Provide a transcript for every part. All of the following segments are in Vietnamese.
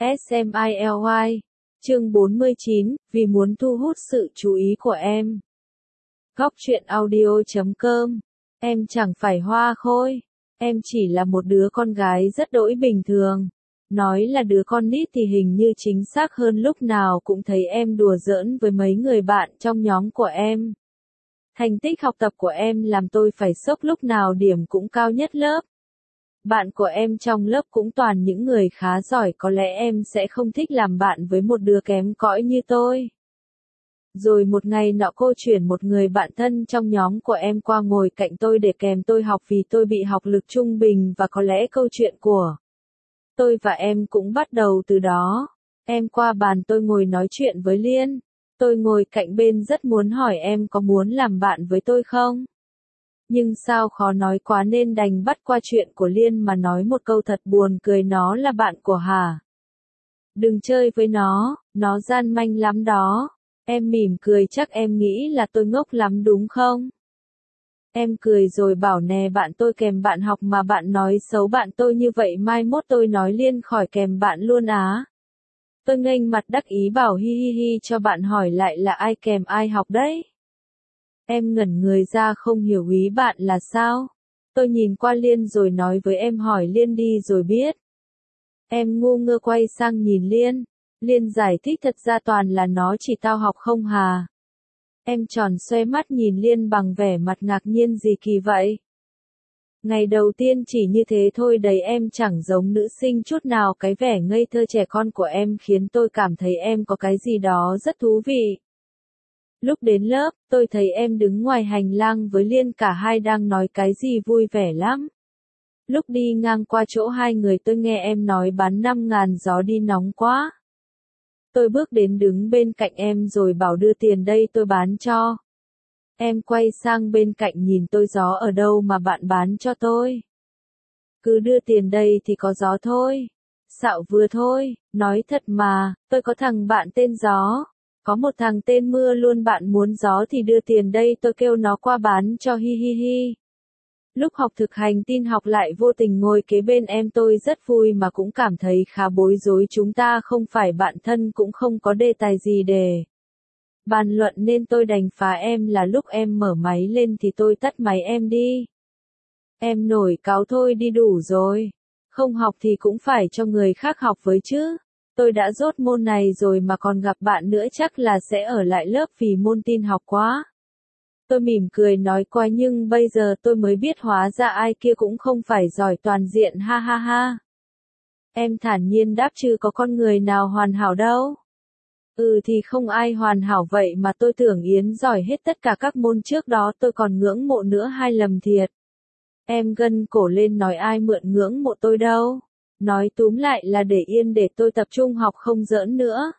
SMILY. Chương 49, vì muốn thu hút sự chú ý của em. Góc truyện audio.com. Em chẳng phải hoa khôi. Em chỉ là một đứa con gái rất đỗi bình thường. Nói là đứa con nít thì hình như chính xác hơn, lúc nào cũng thấy em đùa giỡn với mấy người bạn trong nhóm của em. Thành tích học tập của em làm tôi phải sốc, lúc nào điểm cũng cao nhất lớp. Bạn của em trong lớp cũng toàn những người khá giỏi, có lẽ em sẽ không thích làm bạn với một đứa kém cỏi như tôi. Rồi một ngày nọ cô chuyển một người bạn thân trong nhóm của em qua ngồi cạnh tôi để kèm tôi học, vì tôi bị học lực trung bình và có lẽ câu chuyện của tôi và em cũng bắt đầu từ đó. Em qua bàn tôi ngồi nói chuyện với Liên. Tôi ngồi cạnh bên rất muốn hỏi em có muốn làm bạn với tôi không? Nhưng sao khó nói quá nên đành bắt qua chuyện của Liên mà nói một câu thật buồn cười: nó là bạn của Hà. Đừng chơi với nó gian manh lắm đó. Em mỉm cười: chắc em nghĩ là tôi ngốc lắm đúng không? Em cười rồi bảo: nè, bạn tôi kèm bạn học mà bạn nói xấu bạn tôi như vậy, mai mốt tôi nói Liên khỏi kèm bạn luôn á. Tôi nghênh mặt đắc ý bảo: hi hi hi, cho bạn hỏi lại là ai kèm ai học đấy? Em ngẩn người ra không hiểu ý bạn là sao. Tôi nhìn qua Liên rồi nói với em: hỏi Liên đi rồi biết. Em ngu ngơ quay sang nhìn Liên. Liên giải thích: thật ra toàn là nó chỉ tao học không Hà. Em tròn xoe mắt nhìn Liên bằng vẻ mặt ngạc nhiên: gì kỳ vậy? Ngày đầu tiên chỉ như thế thôi đấy, em chẳng giống nữ sinh chút nào. Cái vẻ ngây thơ trẻ con của em khiến tôi cảm thấy em có cái gì đó rất thú vị. Lúc đến lớp, tôi thấy em đứng ngoài hành lang với Liên, cả hai đang nói cái gì vui vẻ lắm. Lúc đi ngang qua chỗ hai người tôi nghe em nói bán 5.000 gió đi nóng quá. Tôi bước đến đứng bên cạnh em rồi bảo: đưa tiền đây tôi bán cho. Em quay sang bên cạnh nhìn tôi: gió ở đâu mà bạn bán cho tôi? Cứ đưa tiền đây thì có gió thôi. Xạo vừa thôi, nói thật mà, tôi có thằng bạn tên Gió. Có một thằng tên Mưa luôn, bạn muốn gió thì đưa tiền đây tôi kêu nó qua bán cho, hi hi hi. Lúc học thực hành tin học lại vô tình ngồi kế bên em, tôi rất vui mà cũng cảm thấy khá bối rối. Chúng ta không phải bạn thân, cũng không có đề tài gì để bàn luận nên tôi đành phá em là lúc em mở máy lên thì tôi tắt máy em đi. Em nổi cáu: thôi đi, đủ rồi. Không học thì cũng phải cho người khác học với chứ. Tôi đã dốt môn này rồi mà còn gặp bạn nữa, chắc là sẽ ở lại lớp vì môn tin học quá. Tôi mỉm cười nói qua: nhưng bây giờ tôi mới biết hóa ra ai kia cũng không phải giỏi toàn diện, ha ha ha. Em thản nhiên đáp: chứ có con người nào hoàn hảo đâu. Thì không ai hoàn hảo vậy mà tôi tưởng Yến giỏi hết tất cả các môn trước đó, tôi còn ngưỡng mộ nữa, hay lầm thiệt. Em gân cổ lên nói: ai mượn ngưỡng mộ tôi đâu. Nói túm lại là để yên để tôi tập trung học, không giỡn nữa.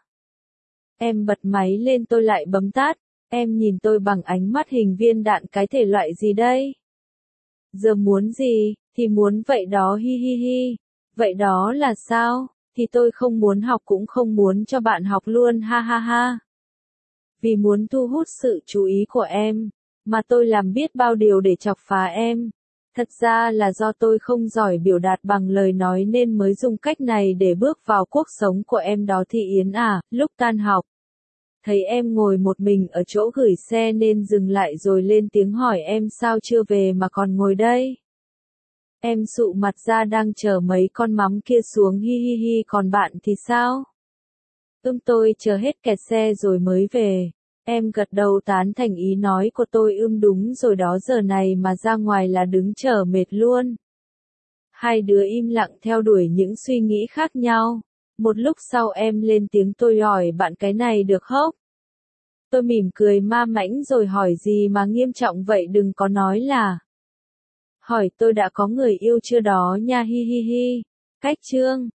Em bật máy lên, tôi lại bấm tắt. Em nhìn tôi bằng ánh mắt hình viên đạn: cái thể loại gì đây? Giờ muốn gì, thì muốn vậy đó, hi hi hi. Vậy đó là sao? Thì tôi không muốn học cũng không muốn cho bạn học luôn, ha ha ha. Vì muốn thu hút sự chú ý của em, mà tôi làm biết bao điều để chọc phá em. Thật ra là do tôi không giỏi biểu đạt bằng lời nói nên mới dùng cách này để bước vào cuộc sống của em đó. Thì Yến à, lúc tan học, thấy em ngồi một mình ở chỗ gửi xe nên dừng lại rồi lên tiếng hỏi em: sao chưa về mà còn ngồi đây? Em sụ mặt ra đang chờ mấy con mắm kia xuống, hi hi hi. Còn bạn thì sao? Tôi chờ hết kẹt xe rồi mới về. Em gật đầu tán thành ý nói của tôi: đúng rồi đó, giờ này mà ra ngoài là đứng chờ mệt luôn. Hai đứa im lặng theo đuổi những suy nghĩ khác nhau. Một lúc sau em lên tiếng: tôi hỏi bạn cái này được không? Tôi mỉm cười ma mãnh rồi hỏi: gì mà nghiêm trọng vậy, đừng có nói là hỏi tôi đã có người yêu chưa đó nha, hi hi hi. Cách chương